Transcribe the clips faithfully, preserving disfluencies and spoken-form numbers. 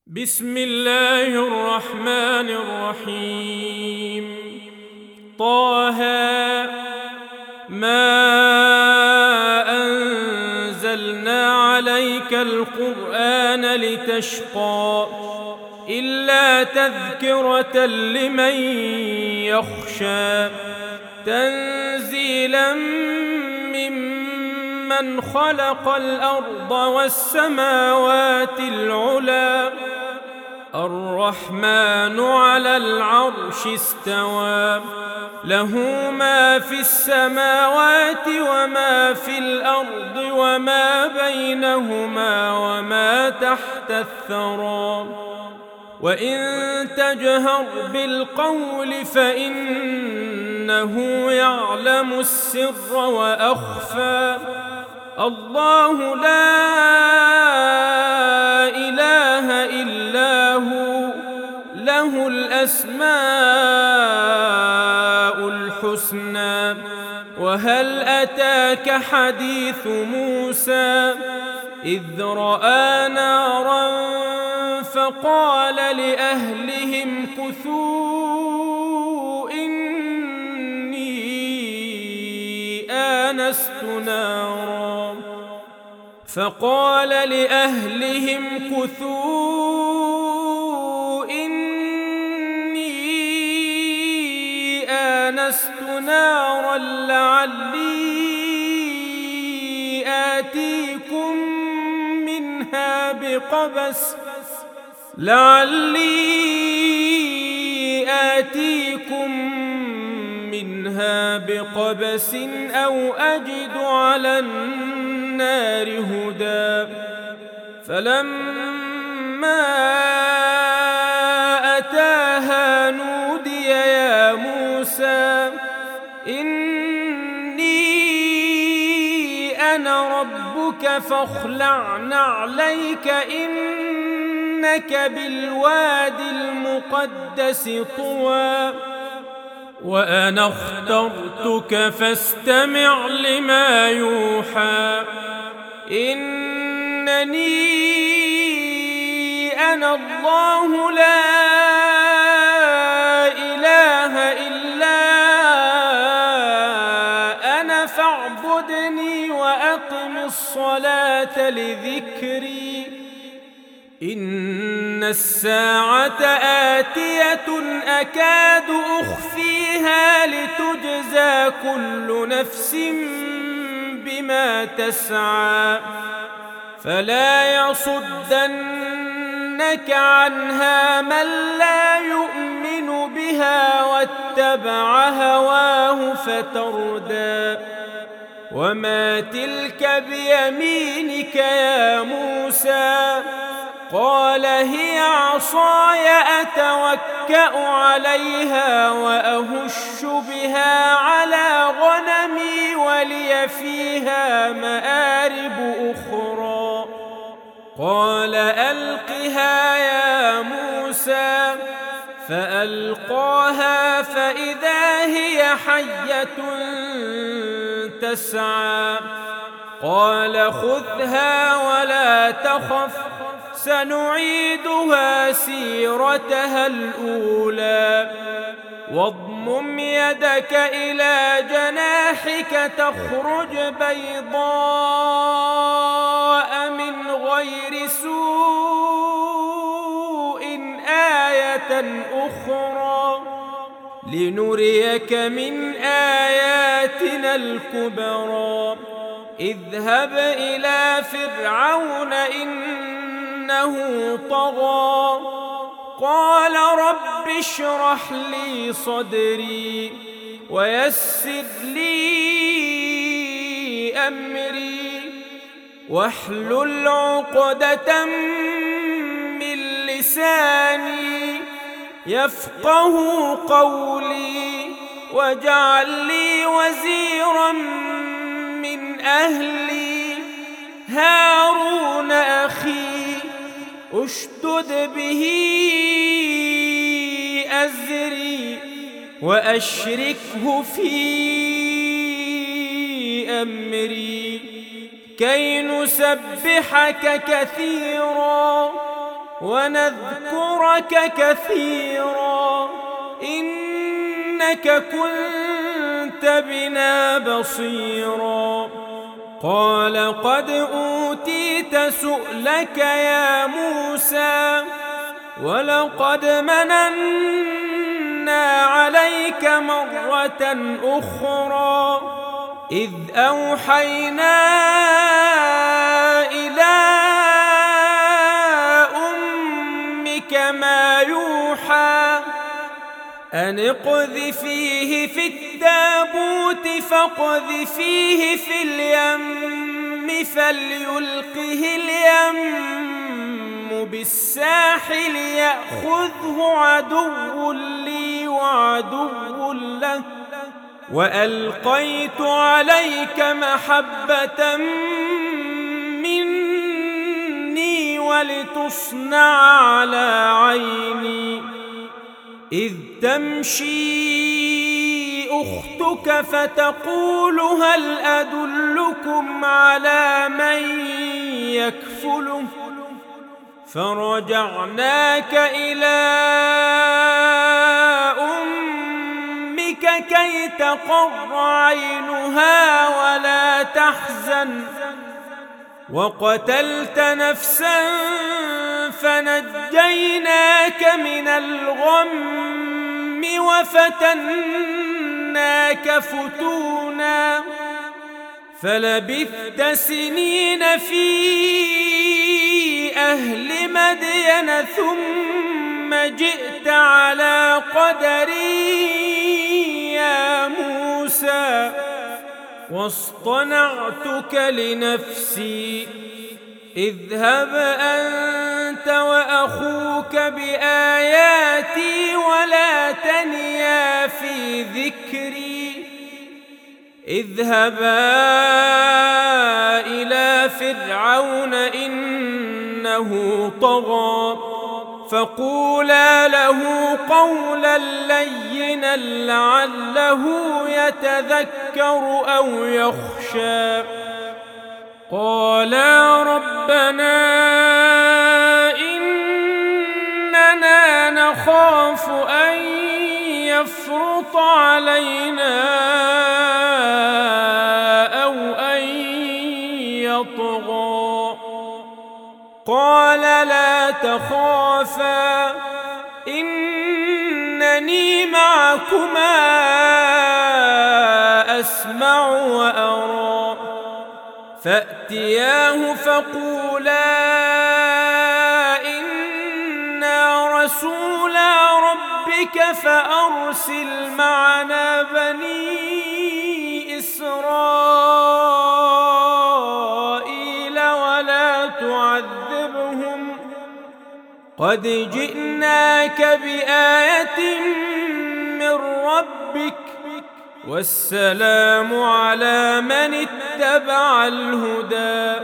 بسم الله الرحمن الرحيم. طه ما أنزلنا عليك القرآن لتشقى إلا تذكرة لمن يخشى تنزيلا ممن خلق الأرض والسماوات العلى الرحمن على العرش استوى له ما في السماوات وما في الأرض وما بينهما وما تحت الثرى وإن تجهر بالقول فإنه يعلم السر وأخفى الله لا إله إلا هو له الأسماء الحسنى. وهل أتاك حديث موسى إذ رأى نارا فقال لأهلهم كثوا إني آنست نارا فقال لأهلهم كثوا إني آنست نارا لعلي آتيكم منها بقبس لعلي آتيكم منها بقبس أو أجد على النار هدى. فلما أتاها نودي يا موسى إني أنا ربك فاخلع نعليك إنك بالواد المقدس طوى وأنا اخترتك فاستمع لما يوحى إنني أنا الله لا إله إلا أنا فاعبدني وأقم الصلاة لذكري إن الساعة آتية أكاد أخفيها لتجزى كل نفس بما تسعى فلا يصدنك عنها من لا يؤمن بها واتبع هواه فتردى. وما تلك بيمينك يا موسى قال هي عصاي أتوكأ عليها وأهش بها على غنمي ولي فيها مآرب أخرى. قال ألقها يا موسى فألقاها فإذا هي حية تسعى قال خذها ولا تخف سنعيدها سيرتها الأولى واضمم يدك إلى جناحك تخرج بيضاء من غير سوء آية أخرى لنريك من آياتنا الكبرى. اذهب إلى فرعون إنه طغى قال رب اشرح لي صدري ويسر لي أمري واحلل عقدة من لساني يفقه قولي واجعل لي وزيرا من أهلي هارون أخي اشدد به أزري وأشركه في أمري كي نسبحك كثيرا ونذكرك كثيرا إنك كنت بنا بصيرا قال قد أوتيت سؤلك يا موسى ولقد مننا عليك مرة أخرى إذ أوحينا إلى أمك ما يوحى أن اقذفيه في التابوت فاقذفيه في اليم فليلقه اليم بالساحل يأخذه عدو لي وعدو له وألقيت عليك محبة مني ولتصنع على عيني إذ تمشي أختك فتقول هل أدلكم على من يكفله فرجعناك إلى أمك كي تقر عينها ولا تحزن وقتلت نفسا فنجيناك من الغم وفتناك فتونا فلبثت سنين في أهل مدين ثم جئت على قدري يا موسى واصطنعتك لنفسي اذهب أنت وأخوك بآياتي ولا تنيا في ذكري اذهبا إلى فرعون إنه طغى فقولا له قولا لينا لعله يتذكر أو يخشى قالا ربنا إننا نخاف أن يفرط علينا أو أن يطغى قال لا تخافا إنني معكما أسمع وأرى فأتياه فقولا إنا رسولا ربك فأرسل معنا بني إسرائيل ولا تعذبهم قد جئناك بآية من ربك والسلام على من اتبع الهدى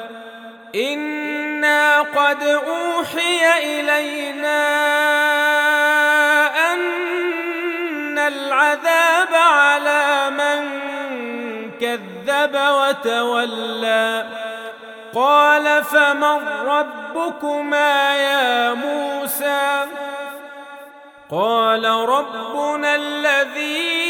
إنا قد أوحي إلينا أن العذاب على من كذب وتولى قال فمن ربكما يا موسى قال ربنا الذي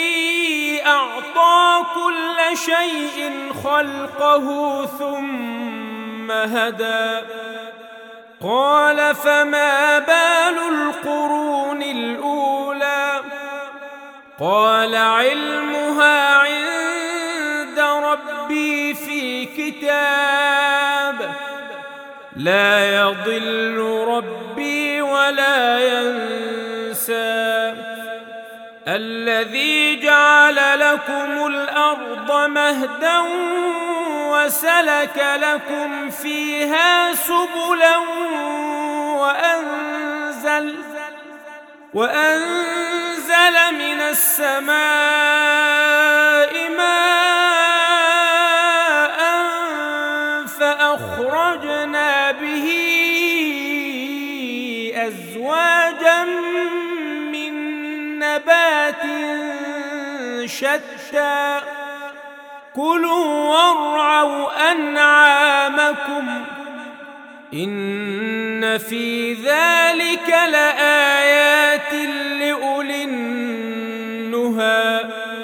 أعطى كل شيء خلقه ثم هدى قال فما بال القرون الأولى قال علمها عند ربي في كتاب لا يضل ربي ولا ينسى الذي جعل لكم الأرض مهدا وسلك لكم فيها سبلا وأنزل وأنزل من السماء ماء فأخرجنا به أزواجا من نبات شتى كلوا وارعوا أنعامكم إن إن في ذلك لآيات لأولي النهى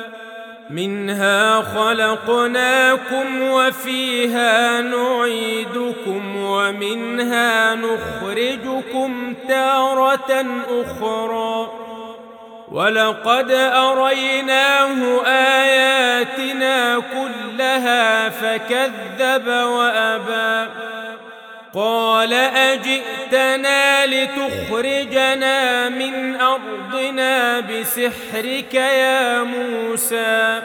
منها خلقناكم وفيها نعيدكم ومنها نخرجكم تارة أخرى ولقد أريناه آياتنا كلها فكذب وأبى قال أجئتنا لتخرجنا من أرضنا بسحرك يا موسى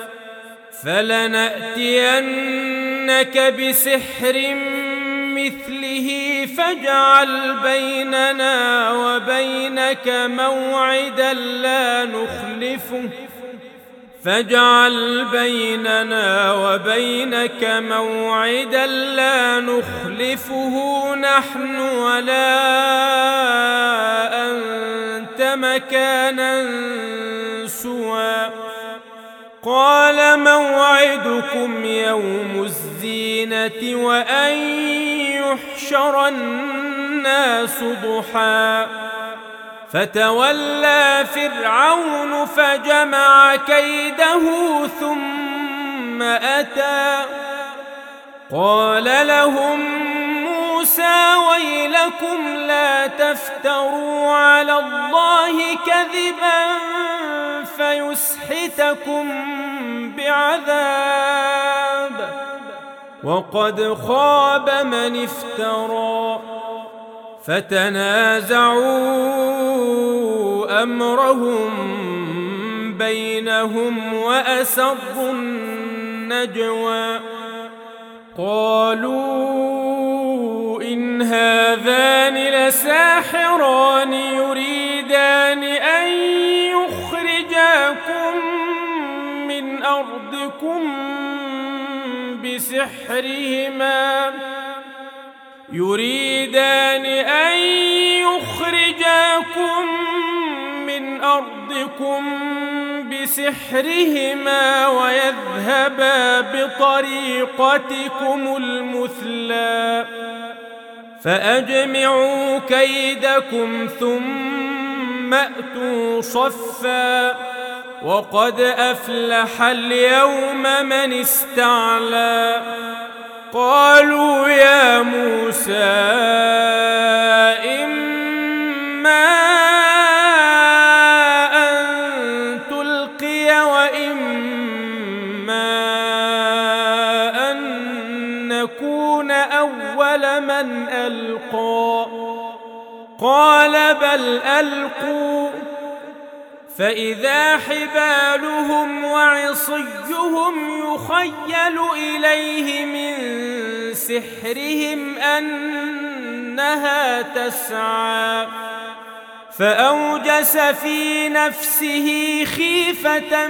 فلنأتينك بسحر مثله فاجعل بيننا وبينك موعدا لا نخلفه فاجعل بيننا وبينك موعدا لا نخلفه نحن ولا أنت مكانا سوى قال موعدكم يوم الزينة وأن يحشر الناس ضحى فتولى فرعون فجمع كيده ثم أتى قال لهم موسى ويلكم لا تفتروا على الله كذبا فيسحتكم بعذاب وقد خاب من افترى فتنازعوا أمرهم بينهم وأسروا النجوى قالوا إن هذان لساحران يريدان أن يخرجاكم من أرضكم بسحرهما يريدان أن يخرجاكم من أرضكم بسحرهما ويذهبا بطريقتكم المثلى فأجمعوا كيدكم ثم أتوا صفا وقد أفلح اليوم من استعلى قالوا يا موسى إما أن تلقي وإما أن نكون أول من ألقى قال بل ألقوا فإذا حبالهم وعصيهم يخيل إليه من سحرهم أنها تسعى فأوجس في نفسه خيفة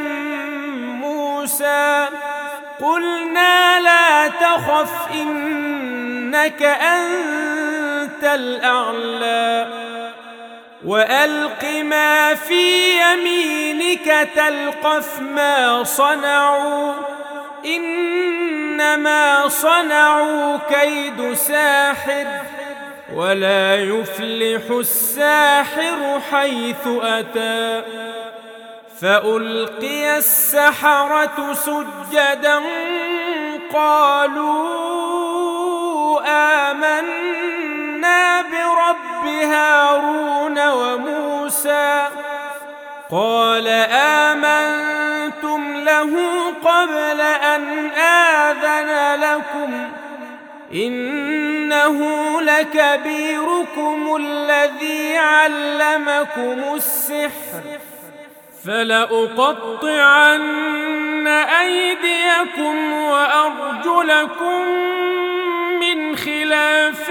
موسى قلنا لا تخف إنك أنت الأعلى وألق ما في يمينك تلقف ما صنعوا إنما صنعوا كيد ساحر ولا يفلح الساحر حيث أتى فألقي السحرة سجدا قالوا آمنا برب هارون وموسى قال آمنتم له قبل أن آذن لكم إنه لكبيركم الذي علمكم السحر فلأقطعن أيديكم وأرجلكم من خلاف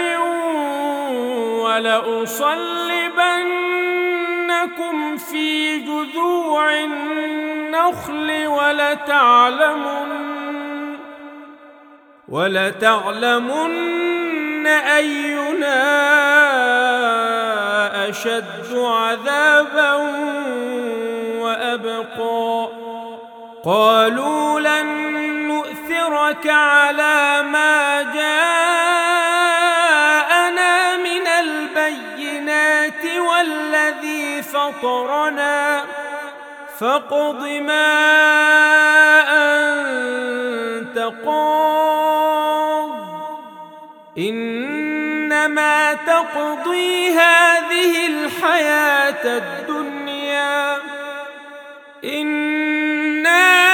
ولأصلبنكم في جذوع النخل ولتعلمن ولتعلمن أينا أشد عذابا وأبقى قالوا لن نؤثرك على ما جاءنا من البينات والذي فطرنا فاقض ما أنت قاض إنما تقضي هذه الحياة الدنيا إنا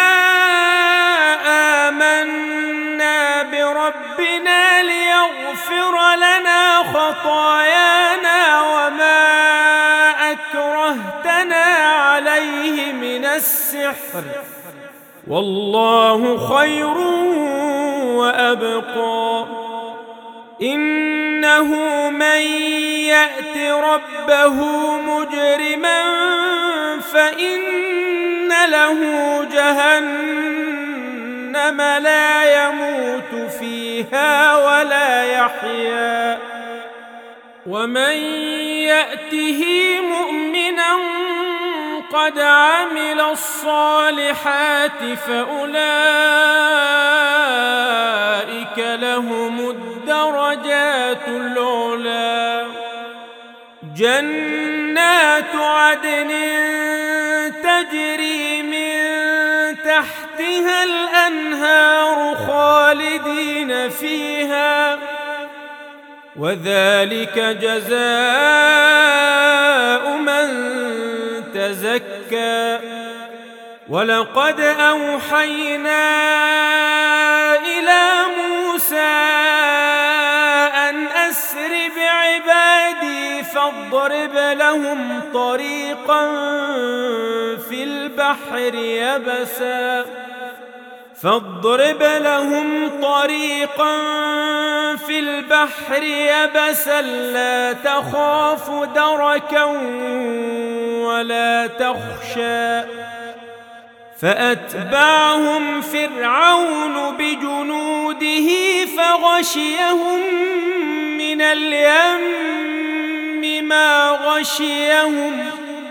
آمنا بربنا ليغفر لنا خطايانا وما أكرهتنا عليه من السحر والله خير وأبقى إنه من يأت ربه مجرما فإن له جهنم لا يموت فيها ولا يحيا ومن يأته مؤمنا قد عمل الصالحات فأولئك لهم الدرجات العلى جنات عدن تجري من تحتها الأنهار خالدين فيها وذلك جزاء من تزكى ولقد أوحينا إلى موسى أن أسر بعبادي فاضرب لهم طريقا في البحر يبسا فاضرب لهم طريقا في البحر يبسا لا تخاف دركا ولا تخشى فأتبعهم فرعون بجنوده فغشيهم من اليم ما غشيهم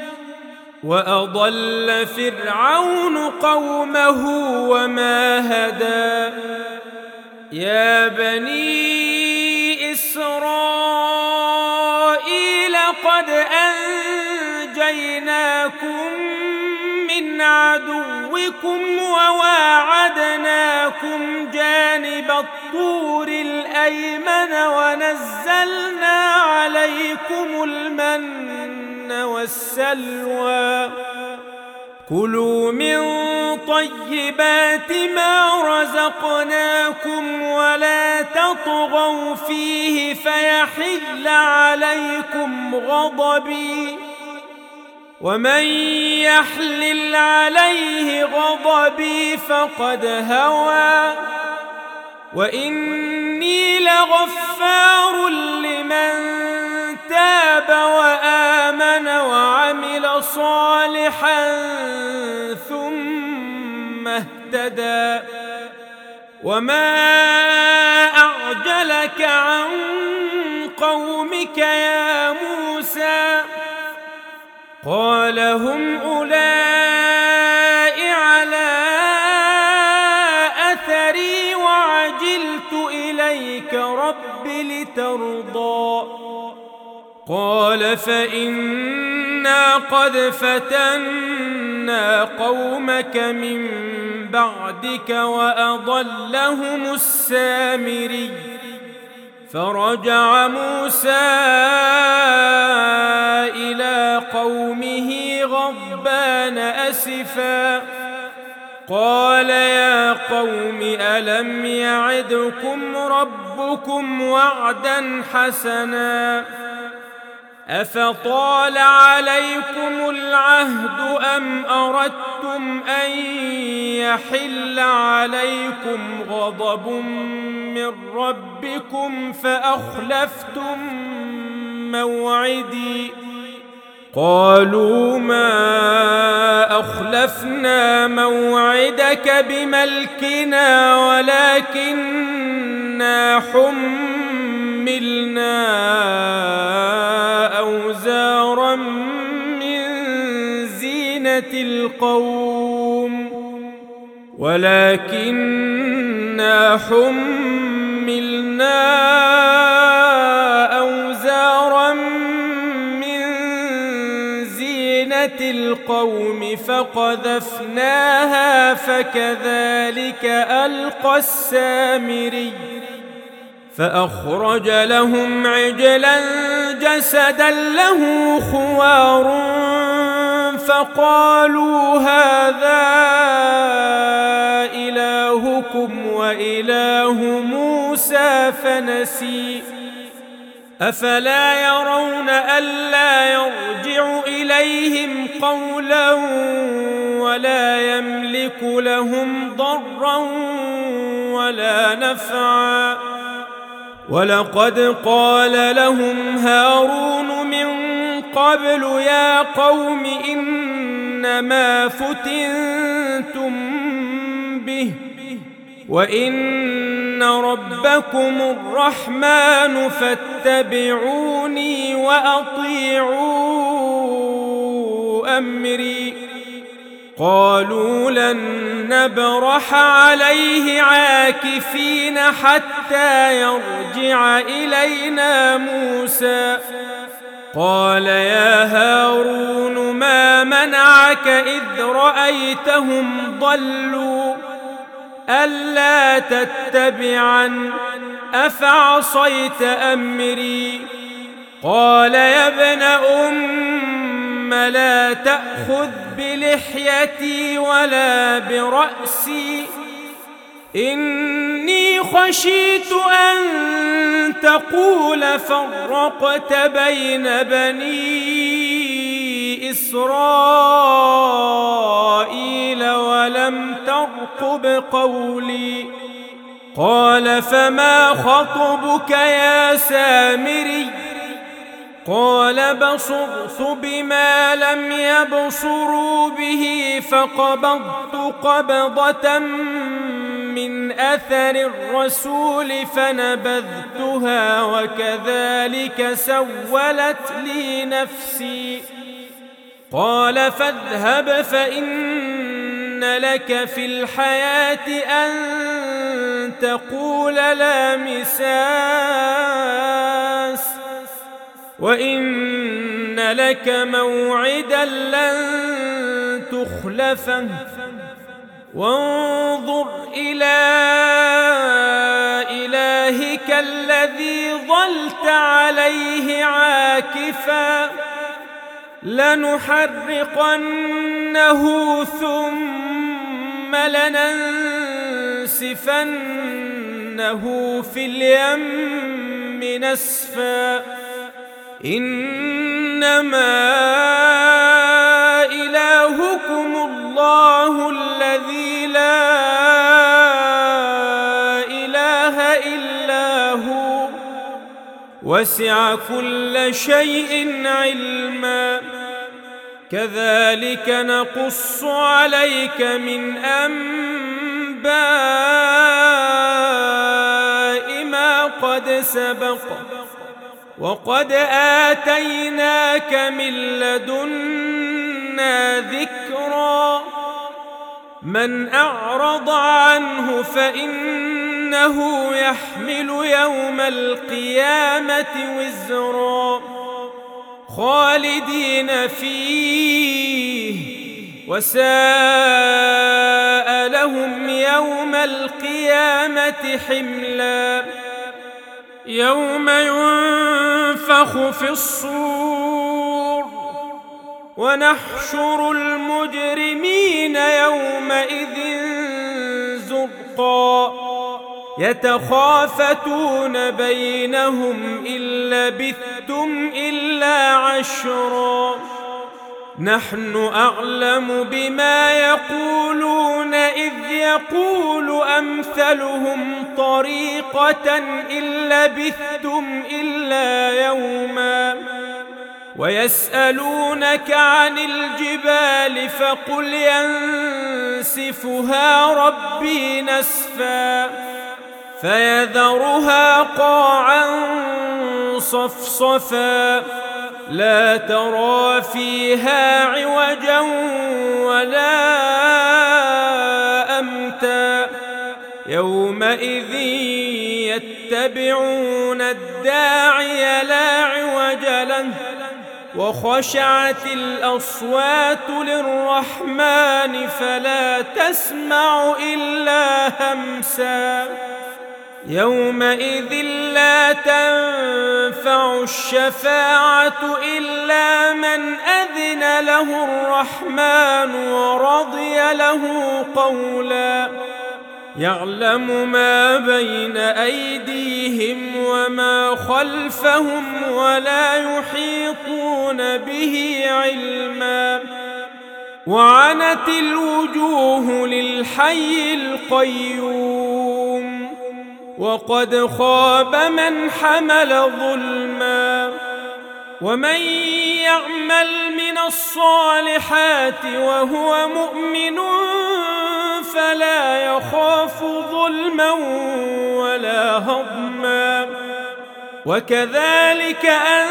وأضل فرعون قومه وما هدى يا بني إسرائيل قد أنجيناكم من عدوكم وواعدناكم جانب الطور الأيمن ونزلنا عليكم المن والسلوى كلوا من طيبات ما رزقناكم ولا تطغوا فيه فيحل عليكم غضبي ومن يحلل عليه غضبي فقد هوى وإني لغفار لمن تاب وآمن وعمل صالحا ثم اهتدى وما أعجلك عن قومك يا موسى قال هم أولئك على أثري وعجلت إليك رب لترضى قال فإنا قد فتنا قومك من بعدك وأضلهم السامري فرجع موسى إلى قومه غضبان أسفا قال يا قوم ألم يعدكم ربكم وعدا حسنا أفطال عليكم العهد أم أردتم أن يحل عليكم غضب من ربكم فأخلفتم موعدي قالوا ما أخلفنا موعدك بملكنا ولكننا حملنا أوزارا من زينة القوم ولكننا حملنا أوزارا زينة القوم فقذفناها فكذلك ألقى السامري فأخرج لهم عجلا جسدا له خوار فقالوا هذا إلهكم وإله موسى فنسي أفلا يرون ألا يرجع إليهم قولا ولا يملك لهم ضرا ولا نفعا ولقد قال لهم هارون من قبل يا قوم إنما فتنتم به وإن ربكم الرحمن فاتبعوني وأطيعوا أمري قالوا لن نبرح عليه عاكفين حتى يرجع إلينا موسى قال يا هارون ما منعك إذ رأيتهم ضلوا ألا تتبعن أفعصيت أمري قال يا ابن أم لا تأخذ بلحيتي ولا برأسي إني خشيت أن تقول فرقت بين بني إسرائيل ولم ترقب قولي قال فما خطبك يا سامري قال بصرت بما لم يبصروا به فقبضت قبضة من أثر الرسول فنبذتها وكذلك سولت لي نفسي قال فاذهب فإن لك في الحياة أن تقول لا مساس وإن لك موعدا لن تخلفه وانظر إلى إلهك الذي ظلت عليه عاكفا لنحرقنه ثم لننسفنه في اليم نسفا إنما إلهكم الله الذي لا إله إلا هو وسع كل شيء علما كذلك نقص عليك من أنباء ما قد سبق وقد آتيناك من لدنا ذكرا من أعرض عنه فإنه يحمل يوم القيامة وزرا خالدين فيه وساء لهم يوم القيامة حملا يوم ينفخ في الصور ونحشر المجرمين يومئذ زرقا يتخافتون بينهم إن لبثتم إلا عشرا نحن أعلم بما يقولون إذ يقول أمثلهم طريقة إن لبثتم إلا يوما ويسألونك عن الجبال فقل ينسفها ربي نسفا فيذرها قاعا صفصفا لا ترى فيها عوجا ولا أمتا يومئذ يتبعون الداعي لا عوج له وخشعت الأصوات للرحمن فلا تسمع إلا همسا يومئذ لا تنفع الشفاعة إلا من أذن له الرحمن ورضي له قولا يعلم ما بين أيديهم وما خلفهم ولا يحيطون به علما وعنت الوجوه للحي القيوم وقد خاب من حمل ظلما ومن يعمل من الصالحات وهو مؤمن فلا يخاف ظلما ولا هضما وكذلك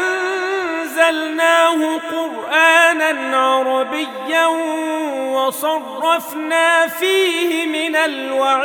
أنزلناه قرآنا عربيا وصرفنا فيه من الوعيد